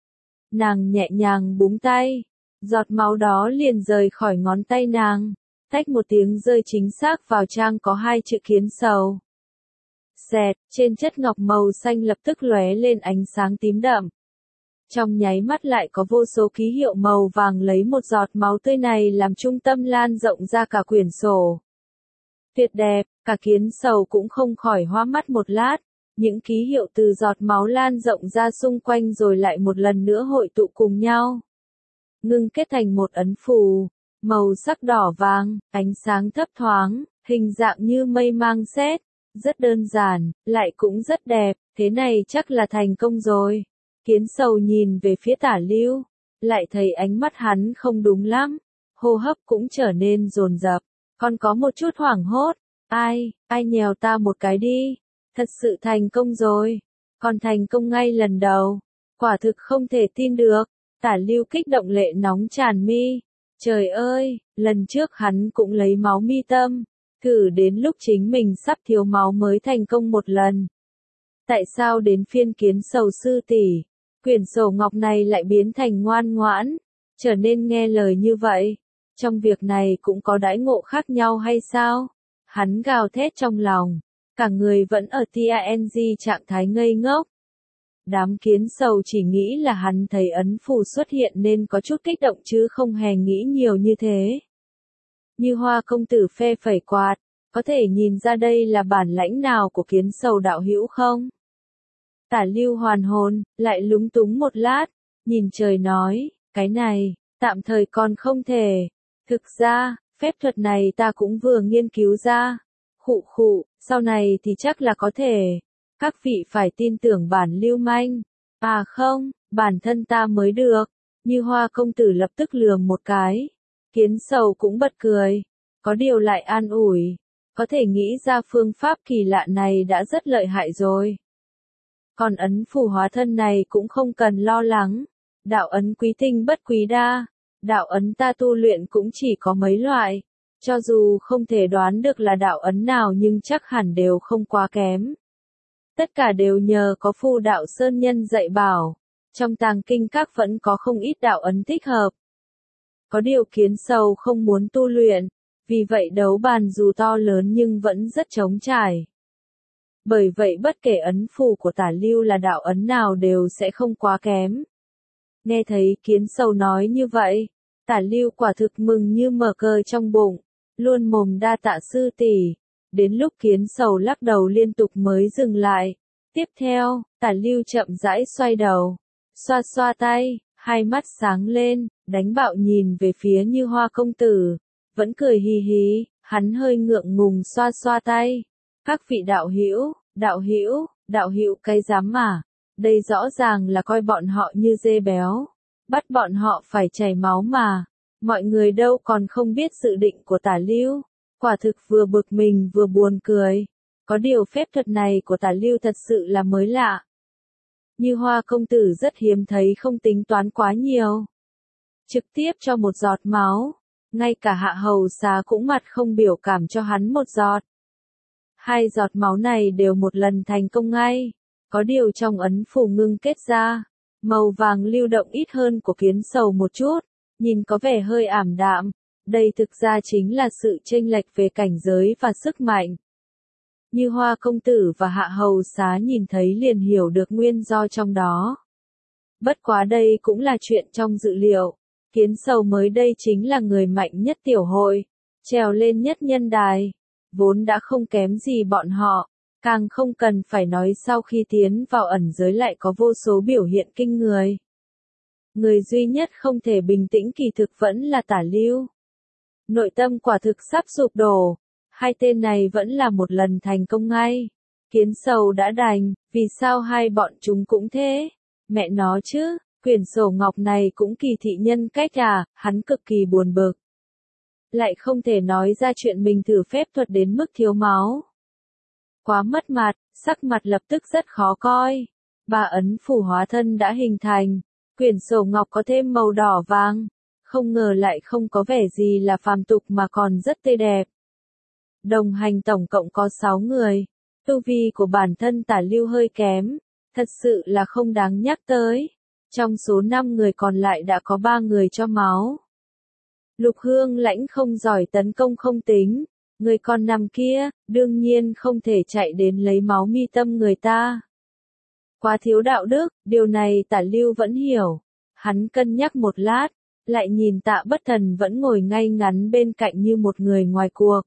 A: Nàng nhẹ nhàng búng tay, giọt máu đó liền rời khỏi ngón tay nàng, tách một tiếng rơi chính xác vào trang có hai chữ Kiến Sầu. Xẹt, trên chất ngọc màu xanh lập tức lóe lên ánh sáng tím đậm. Trong nháy mắt lại có vô số ký hiệu màu vàng lấy một giọt máu tươi này làm trung tâm lan rộng ra cả quyển sổ. Tuyệt đẹp, cả Kiến Sầu cũng không khỏi hoa mắt một lát, những ký hiệu từ giọt máu lan rộng ra xung quanh rồi lại một lần nữa hội tụ cùng nhau. Ngưng kết thành một ấn phù, màu sắc đỏ vàng, ánh sáng thấp thoáng, hình dạng như mây mang sét, rất đơn giản, lại cũng rất đẹp, thế này chắc là thành công rồi. Kiến Sầu nhìn về phía Tả Lưu, lại thấy ánh mắt hắn không đúng lắm, hô hấp cũng trở nên dồn dập, còn có một chút hoảng hốt, ai nhèo ta một cái đi, thật sự thành công rồi, còn thành công ngay lần đầu, quả thực không thể tin được. Tả Lưu kích động lệ nóng tràn mi, trời ơi, lần trước hắn cũng lấy máu mi tâm, thử đến lúc chính mình sắp thiếu máu mới thành công một lần. Tại sao đến phiên Kiến Sầu sư tỷ, quyển sổ ngọc này lại biến thành ngoan ngoãn, trở nên nghe lời như vậy? Trong việc này cũng có đãi ngộ khác nhau hay sao? Hắn gào thét trong lòng, cả người vẫn ở TANG trạng thái ngây ngốc. Đám Kiến Sầu chỉ nghĩ là hắn thấy ấn phù xuất hiện nên có chút kích động chứ không hề nghĩ nhiều như thế. Như Hoa công tử phe phẩy quạt, có thể nhìn ra đây là bản lãnh nào của Kiến Sầu đạo hữu không? Tả Lưu hoàn hồn, lại lúng túng một lát, nhìn trời nói, cái này, tạm thời còn không thể. Thực ra, phép thuật này ta cũng vừa nghiên cứu ra. Khụ, sau này thì chắc là có thể. Các vị phải tin tưởng bản lưu manh. À không, bản thân ta mới được. Như Hoa công tử lập tức lườm một cái. Kiến Sầu cũng bật cười. Có điều lại an ủi. Có thể nghĩ ra phương pháp kỳ lạ này đã rất lợi hại rồi. Còn ấn phù hóa thân này cũng không cần lo lắng. Đạo ấn quý tinh bất quý đa. Đạo ấn ta tu luyện cũng chỉ có mấy loại. Cho dù không thể đoán được là đạo ấn nào nhưng chắc hẳn đều không quá kém. Tất cả đều nhờ có Phu Đạo Sơn Nhân dạy bảo. Trong tàng kinh các vẫn có không ít đạo ấn thích hợp. Có điều Kiến Sầu không muốn tu luyện, vì vậy đấu bàn dù to lớn nhưng vẫn rất trống trải. Bởi vậy bất kể ấn phù của Tả Lưu là đạo ấn nào đều sẽ không quá kém. Nghe thấy Kiến Sầu nói như vậy, Tả Lưu quả thực mừng như mở cờ trong bụng, luôn mồm đa tạ sư tỷ. Đến lúc Kiến Sầu lắc đầu liên tục mới dừng lại. Tiếp theo, Tả Lưu chậm rãi xoay đầu, xoa xoa tay, hai mắt sáng lên, đánh bạo nhìn về phía Như Hoa công tử, vẫn cười hì hì, hắn hơi ngượng ngùng xoa xoa tay. Các vị đạo hữu cái dám mà, đây rõ ràng là coi bọn họ như dê béo, bắt bọn họ phải chảy máu mà. Mọi người đâu còn không biết dự định của Tả Lưu, quả thực vừa bực mình vừa buồn cười. Có điều phép thuật này của Tả Lưu thật sự là mới lạ. Như Hoa công tử rất hiếm thấy không tính toán quá nhiều. Trực tiếp cho một giọt máu, ngay cả Hạ Hầu Xá cũng mặt không biểu cảm cho hắn một giọt. Hai giọt máu này đều một lần thành công ngay. Có điều trong ấn phù ngưng kết ra, màu vàng lưu động ít hơn của Kiến Sầu một chút, nhìn có vẻ hơi ảm đạm. Đây thực ra chính là sự chênh lệch về cảnh giới và sức mạnh. Như Hoa công tử và Hạ Hầu Xá nhìn thấy liền hiểu được nguyên do trong đó. Bất quá đây cũng là chuyện trong dự liệu. Kiến Sầu mới đây chính là người mạnh nhất tiểu hội, trèo lên nhất nhân đài, vốn đã không kém gì bọn họ, càng không cần phải nói sau khi tiến vào ẩn giới lại có vô số biểu hiện kinh người. Người duy nhất không thể bình tĩnh kỳ thực vẫn là Tả Lưu. Nội tâm quả thực sắp sụp đổ, hai tên này vẫn là một lần thành công ngay. Kiến Sầu đã đành, vì sao hai bọn chúng cũng thế? Mẹ nó chứ, Quyển sổ ngọc này cũng kỳ thị nhân cách à, hắn cực kỳ buồn bực. Lại không thể nói ra chuyện mình thử phép thuật đến mức thiếu máu. Quá mất mặt, sắc mặt lập tức rất khó coi. Ba ấn phù hóa thân đã hình thành, quyển sổ ngọc có thêm màu đỏ vàng. Không ngờ lại không có vẻ gì là phàm tục mà còn rất tươi đẹp. Đồng hành tổng cộng có 6 người. Tu vi của bản thân Tả Lưu hơi kém, thật sự là không đáng nhắc tới. Trong số 5 người còn lại đã có 3 người cho máu. Lục Hương Lãnh không giỏi tấn công không tính, người con nằm kia, đương nhiên không thể chạy đến lấy máu mi tâm người ta. Quá thiếu đạo đức, điều này Tả Lưu vẫn hiểu. Hắn cân nhắc một lát, lại nhìn Tạ Bất Thần vẫn ngồi ngay ngắn bên cạnh như một người ngoài cuộc.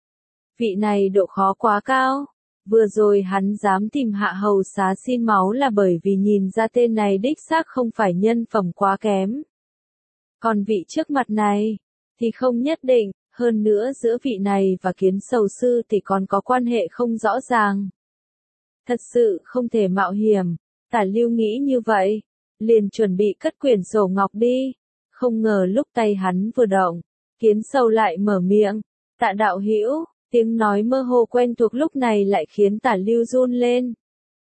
A: Vị này độ khó quá cao. Vừa rồi hắn dám tìm Hạ Hầu Xá xin máu là bởi vì nhìn ra tên này đích xác không phải nhân phẩm quá kém. Còn vị trước mặt này, thì không nhất định, hơn nữa giữa vị này và Kiến Sầu Sư thì còn có quan hệ không rõ ràng. Thật sự không thể mạo hiểm, Tả Lưu nghĩ như vậy, liền chuẩn bị cất quyển sổ ngọc đi. Không ngờ lúc tay hắn vừa động, Kiến Sầu lại mở miệng, Tạ đạo hữu. Tiếng nói mơ hồ quen thuộc lúc này lại khiến Tả Lưu run lên.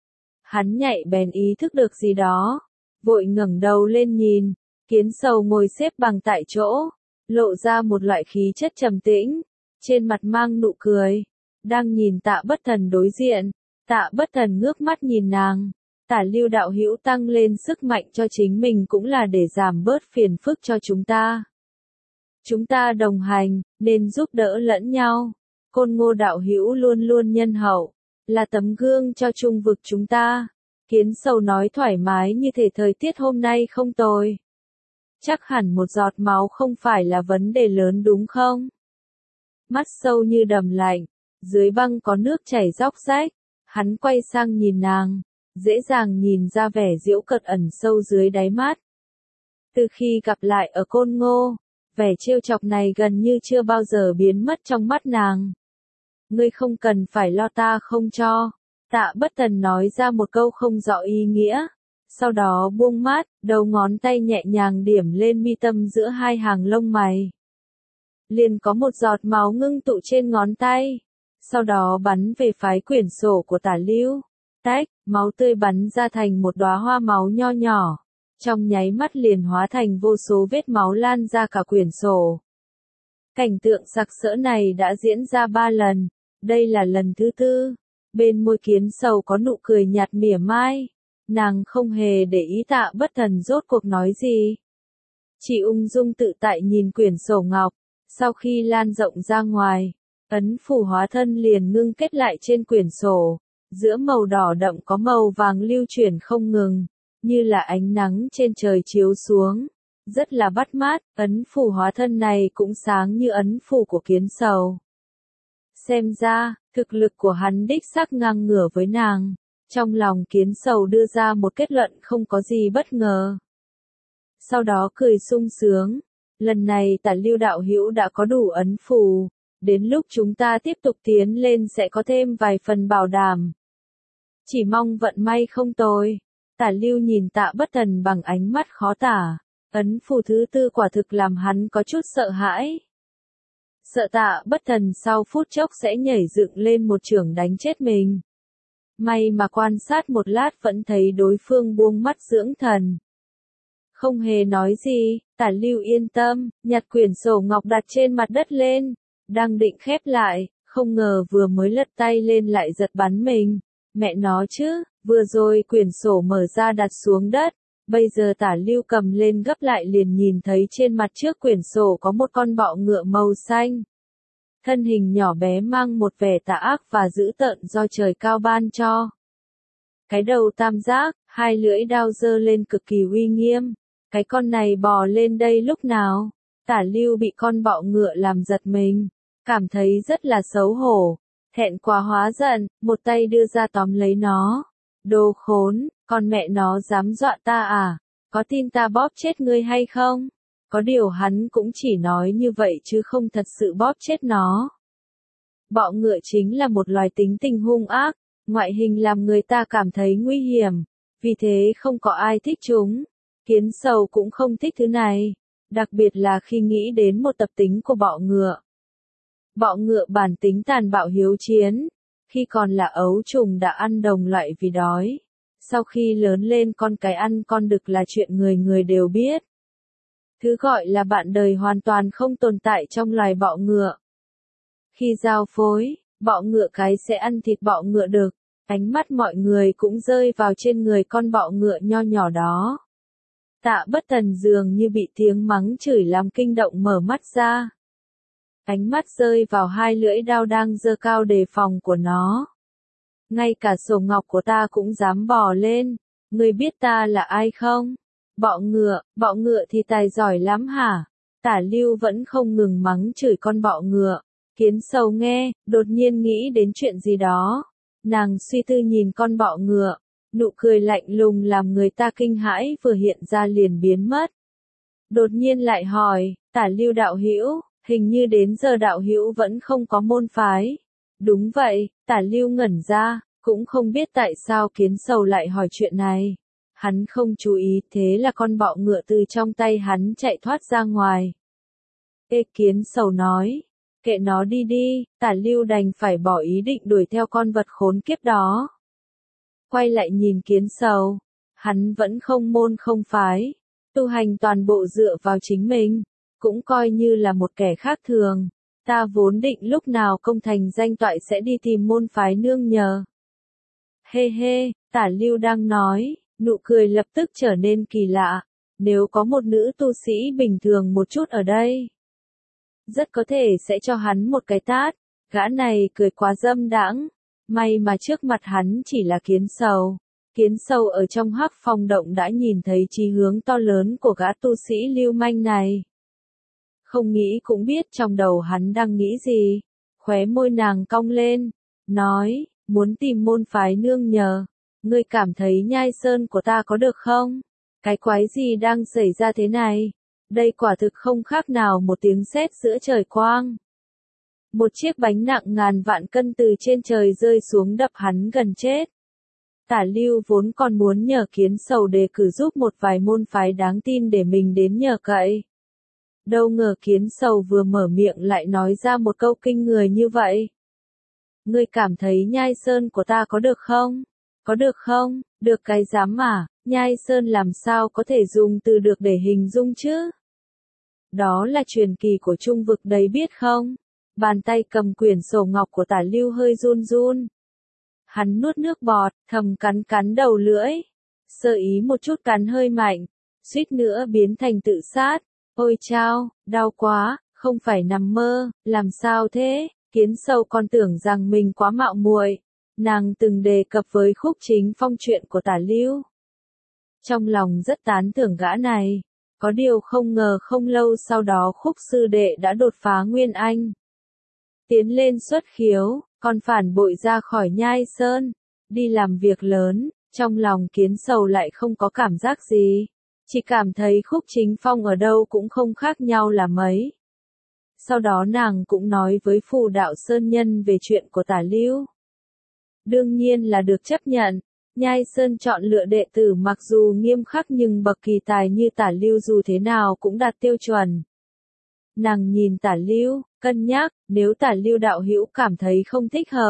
A: Hắn nhạy bén ý thức được gì đó, vội ngẩng đầu lên nhìn, Kiến Sầu ngồi xếp bằng tại chỗ, lộ ra một loại khí chất trầm tĩnh, trên mặt mang nụ cười, đang nhìn Tạ Bất Thần đối diện. Tạ Bất Thần ngước mắt nhìn nàng, Tả Lưu đạo hữu tăng lên sức mạnh cho chính mình cũng là để giảm bớt phiền phức cho chúng ta. Chúng ta đồng hành, nên giúp đỡ lẫn nhau. Côn Ngô đạo hữu luôn luôn nhân hậu, là tấm gương cho trung vực chúng ta. Kiến Sầu nói thoải mái như thể thời tiết hôm nay không tồi. Chắc hẳn một giọt máu không phải là vấn đề lớn đúng không? Mắt sâu như đầm lạnh, dưới băng có nước chảy róc rách, hắn quay sang nhìn nàng, dễ dàng nhìn ra vẻ giễu cợt ẩn sâu dưới đáy mắt. Từ khi gặp lại ở Côn Ngô, vẻ trêu chọc này gần như chưa bao giờ biến mất trong mắt nàng. Ngươi không cần phải lo ta không cho. Tạ Bất Thần nói ra một câu không rõ ý nghĩa. Sau đó buông mắt, đầu ngón tay nhẹ nhàng điểm lên mi tâm giữa hai hàng lông mày. Liền có một giọt máu ngưng tụ trên ngón tay. Sau đó bắn về phái quyển sổ của Tả Lưu. Tách, máu tươi bắn ra thành một đóa hoa máu nho nhỏ. Trong nháy mắt liền hóa thành vô số vết máu lan ra cả quyển sổ. Cảnh tượng sặc sỡ này đã diễn ra 3 lần. Đây là lần thứ 4. Bên môi Kiến Sầu có nụ cười nhạt mỉa mai. Nàng không hề để ý Tạ Bất Thần rốt cuộc nói gì. Chỉ ung dung tự tại nhìn quyển sổ ngọc. Sau khi lan rộng ra ngoài, ấn phù hóa thân liền ngưng kết lại trên quyển sổ. Giữa màu đỏ đậm có màu vàng lưu chuyển không ngừng, như là ánh nắng trên trời chiếu xuống. Rất là bắt mắt, ấn phù hóa thân này cũng sáng như ấn phù của Kiến Sầu. Xem ra, thực lực của hắn đích xác ngang ngửa với nàng. Trong lòng Kiến Sầu đưa ra một kết luận không có gì bất ngờ. Sau đó cười sung sướng. Lần này Tả Lưu đạo hữu đã có đủ ấn phù. Đến lúc chúng ta tiếp tục tiến lên sẽ có thêm vài phần bảo đảm. Chỉ mong vận may không tồi. Tả Lưu nhìn Tạ Bất Thần bằng ánh mắt khó tả. Ấn phù thứ 4 quả thực làm hắn có chút sợ hãi. Sợ Tạ Bất Thần sau phút chốc sẽ nhảy dựng lên một chưởng đánh chết mình. May mà quan sát một lát vẫn thấy đối phương buông mắt dưỡng thần. Không hề nói gì, Tả Lưu yên tâm, nhặt quyển sổ ngọc đặt trên mặt đất lên. Đang định khép lại, không ngờ vừa mới lật tay lên lại giật bắn mình. Mẹ nó chứ, vừa rồi quyển sổ mở ra đặt xuống đất. Bây giờ Tả Lưu cầm lên gấp lại liền nhìn thấy trên mặt trước quyển sổ có một con bọ ngựa màu xanh. Thân hình nhỏ bé mang một vẻ tà ác và dữ tợn do trời cao ban cho. Cái đầu tam giác, hai lưỡi đao giơ lên cực kỳ uy nghiêm. Cái con này bò lên đây lúc nào? Tả Lưu bị con bọ ngựa làm giật mình, cảm thấy rất là xấu hổ. Thẹn quá hóa giận, một tay đưa ra tóm lấy nó. Đồ khốn, con mẹ nó dám dọa ta à? Có tin ta bóp chết ngươi hay không? Có điều hắn cũng chỉ nói như vậy chứ không thật sự bóp chết nó. Bọ ngựa chính là một loài tính tình hung ác, ngoại hình làm người ta cảm thấy nguy hiểm, vì thế không có ai thích chúng. Kiến Sầu cũng không thích thứ này, đặc biệt là khi nghĩ đến một tập tính của bọ ngựa. Bọ ngựa bản tính tàn bạo hiếu chiến, khi còn là ấu trùng đã ăn đồng loại vì đói. Sau khi lớn lên con cái ăn con đực là chuyện người người đều biết. Thứ gọi là bạn đời hoàn toàn không tồn tại trong loài bọ ngựa. Khi giao phối, bọ ngựa cái sẽ ăn thịt bọ ngựa đực, ánh mắt mọi người cũng rơi vào trên người con bọ ngựa nho nhỏ đó. Tạ Bất Thần dường như bị tiếng mắng chửi làm kinh động mở mắt ra. Ánh mắt rơi vào hai lưỡi đao đang giơ cao đề phòng của nó. Ngay cả sổ ngọc của ta cũng dám bò lên, ngươi biết ta là ai không? Bọ ngựa thì tài giỏi lắm hả? Tả Lưu vẫn không ngừng mắng chửi con bọ ngựa. Kiến Sầu nghe, đột nhiên nghĩ đến chuyện gì đó. Nàng suy tư nhìn con bọ ngựa, nụ cười lạnh lùng làm người ta kinh hãi vừa hiện ra liền biến mất. Đột nhiên lại hỏi, Tả Lưu đạo hữu, hình như đến giờ đạo hữu vẫn không có môn phái. Đúng vậy, Tả Lưu ngẩn ra, cũng không biết tại sao Kiến Sầu lại hỏi chuyện này. Hắn không chú ý, thế là con bọ ngựa từ trong tay hắn chạy thoát ra ngoài. Kiến Sầu nói, kệ nó đi đi, Tả Lưu đành phải bỏ ý định đuổi theo con vật khốn kiếp đó. Quay lại nhìn Kiến Sầu, hắn vẫn không môn không phái, tu hành toàn bộ dựa vào chính mình, cũng coi như là một kẻ khác thường. Ta vốn định lúc nào công thành danh toại sẽ đi tìm môn phái nương nhờ. Hê hê, Tả Lưu đang nói, nụ cười lập tức trở nên kỳ lạ. Nếu có một nữ tu sĩ bình thường một chút ở đây, rất có thể sẽ cho hắn một cái tát. Gã này cười quá dâm đãng. May mà trước mặt hắn chỉ là Kiến Sầu. Kiến Sầu ở trong Hắc Phong động đã nhìn thấy chí hướng to lớn của gã tu sĩ lưu manh này. Không nghĩ cũng biết trong đầu hắn đang nghĩ gì. Khóe môi nàng cong lên, nói, muốn tìm môn phái nương nhờ. Ngươi cảm thấy nhai sơn của ta có được không? Cái quái gì đang xảy ra thế này? Đây quả thực không khác nào một tiếng sét giữa trời quang. Một chiếc bánh nặng ngàn vạn cân từ trên trời rơi xuống đập hắn gần chết. Tả Lưu vốn còn muốn nhờ Kiến Sầu đề cử giúp một vài môn phái đáng tin để mình đến nhờ cậy. Đâu ngờ Kiến Sầu vừa mở miệng lại nói ra một câu kinh người như vậy. Ngươi cảm thấy nhai sơn của ta có được không? Có được không? Được cái dám mà, nhai sơn làm sao có thể dùng từ được để hình dung chứ? Đó là truyền kỳ của trung vực đấy biết không? Bàn tay cầm quyển sổ ngọc của Tả Lưu hơi run run. Hắn nuốt nước bọt, thầm cắn cắn đầu lưỡi. Sơ ý một chút cắn hơi mạnh, suýt nữa biến thành tự sát. Ôi chao, đau quá, không phải nằm mơ, làm sao thế? Kiến Sầu còn tưởng rằng mình quá mạo muội. Nàng từng đề cập với Khúc Chính Phong chuyện của Tả Lưu. Trong lòng rất tán thưởng gã này. Có điều không ngờ không lâu sau đó Khúc sư đệ đã đột phá Nguyên Anh. Tiến lên xuất khiếu, còn phản bội ra khỏi Nhai Sơn, đi làm việc lớn, trong lòng Kiến Sầu lại không có cảm giác gì. Chỉ cảm thấy Khúc Chính Phong ở đâu cũng không khác nhau là mấy. Sau đó nàng cũng nói với Phù Đạo Sơn Nhân về chuyện của Tả Lưu. Đương nhiên là được chấp nhận. Nhai Sơn chọn lựa đệ tử mặc dù nghiêm khắc nhưng bậc kỳ tài như Tả Lưu dù thế nào cũng đạt tiêu chuẩn. Nàng nhìn Tả Lưu, cân nhắc, nếu Tả Lưu đạo hữu cảm thấy không thích hợp.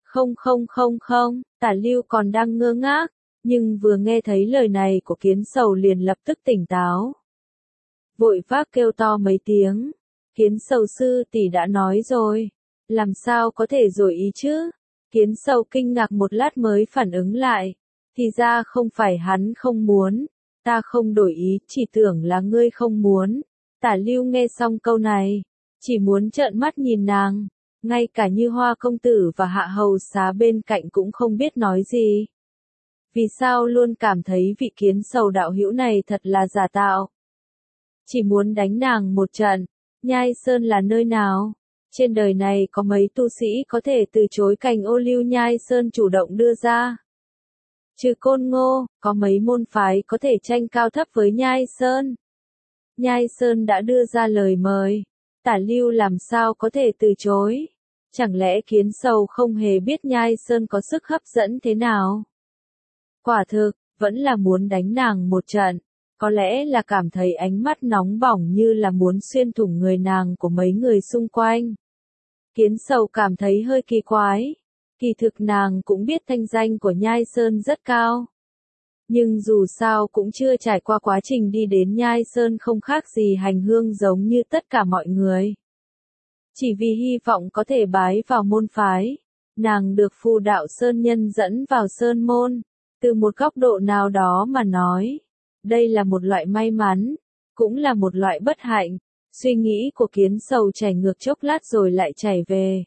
A: Không, Tả Lưu còn đang ngơ ngác, nhưng vừa nghe thấy lời này của Kiến Sầu liền lập tức tỉnh táo. Vội vác kêu to mấy tiếng, Kiến Sầu sư tỷ đã nói rồi, làm sao có thể rồi ý chứ? Kiến Sầu kinh ngạc một lát mới phản ứng lại, thì ra không phải hắn không muốn, ta không đổi ý, chỉ tưởng là ngươi không muốn. Tả Lưu nghe xong câu này, chỉ muốn trợn mắt nhìn nàng, ngay cả Như Hoa công tử và Hạ hầu xá bên cạnh cũng không biết nói gì. Vì sao luôn cảm thấy vị Kiến Sầu đạo hữu này thật là giả tạo. Chỉ muốn đánh nàng một trận. Nhai Sơn là nơi nào? Trên đời này có mấy tu sĩ có thể từ chối cành ô liu Nhai Sơn chủ động đưa ra? Trừ Côn Ngô, có mấy môn phái có thể tranh cao thấp với Nhai Sơn? Nhai Sơn đã đưa ra lời mời, Tả Lưu làm sao có thể từ chối? Chẳng lẽ Kiến Sầu không hề biết Nhai Sơn có sức hấp dẫn thế nào? Quả thực, vẫn là muốn đánh nàng một trận. Có lẽ là cảm thấy ánh mắt nóng bỏng như là muốn xuyên thủng người nàng của mấy người xung quanh. Kiến Sầu cảm thấy hơi kỳ quái. Kỳ thực nàng cũng biết thanh danh của Nhai Sơn rất cao. Nhưng dù sao cũng chưa trải qua quá trình đi đến Nhai Sơn không khác gì hành hương giống như tất cả mọi người. Chỉ vì hy vọng có thể bái vào môn phái, nàng được Phù Đạo Sơn Nhân dẫn vào Sơn môn. Từ một góc độ nào đó mà nói, đây là một loại may mắn, cũng là một loại bất hạnh. Suy nghĩ của Kiến Sầu chảy ngược chốc lát rồi lại chảy về.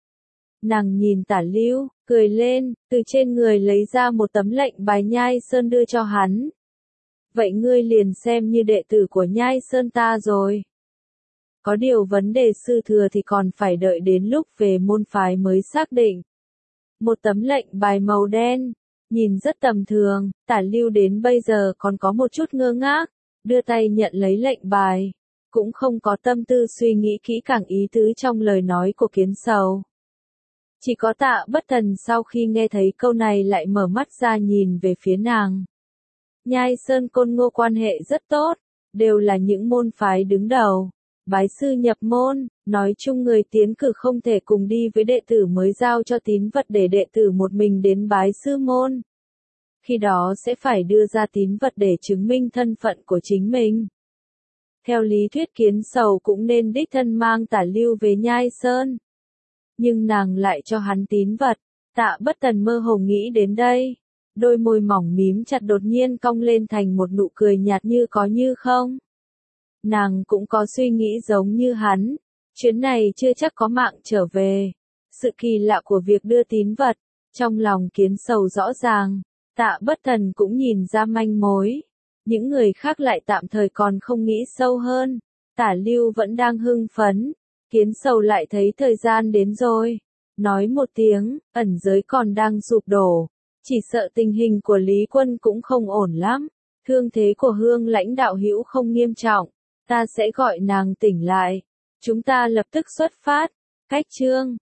A: Nàng nhìn Tả Lưu, cười lên, từ trên người lấy ra một tấm lệnh bài Nhai Sơn đưa cho hắn. Vậy ngươi liền xem như đệ tử của Nhai Sơn ta rồi. Có điều vấn đề sư thừa thì còn phải đợi đến lúc về môn phái mới xác định. Một tấm lệnh bài màu đen, nhìn rất tầm thường, Tả Lưu đến bây giờ còn có một chút ngơ ngác, đưa tay nhận lấy lệnh bài, cũng không có tâm tư suy nghĩ kỹ càng ý tứ trong lời nói của Kiến Sầu. Chỉ có Tạ Bất Thần sau khi nghe thấy câu này lại mở mắt ra nhìn về phía nàng. Nhai Sơn Côn Ngô quan hệ rất tốt, đều là những môn phái đứng đầu. Bái sư nhập môn, nói chung người tiến cử không thể cùng đi với đệ tử mới giao cho tín vật để đệ tử một mình đến bái sư môn. Khi đó sẽ phải đưa ra tín vật để chứng minh thân phận của chính mình. Theo lý thuyết Kiến Sầu cũng nên đích thân mang Tả Lưu về Nhai Sơn. Nhưng nàng lại cho hắn tín vật, Tạ Bất Thần mơ hồ nghĩ đến đây. Đôi môi mỏng mím chặt đột nhiên cong lên thành một nụ cười nhạt như có như không. Nàng cũng có suy nghĩ giống như hắn, chuyến này chưa chắc có mạng trở về. Sự kỳ lạ của việc đưa tín vật, trong lòng Kiến Sầu rõ ràng, Tạ Bất Thần cũng nhìn ra manh mối. Những người khác lại tạm thời còn không nghĩ sâu hơn. Tả Lưu vẫn đang hưng phấn, Kiến Sầu lại thấy thời gian đến rồi. Nói một tiếng, ẩn giới còn đang sụp đổ. Chỉ sợ tình hình của Lý Quân cũng không ổn lắm. Thương thế của Hương Lãnh đạo hữu không nghiêm trọng. Ta sẽ gọi nàng tỉnh lại. Chúng ta lập tức xuất phát. Cách chương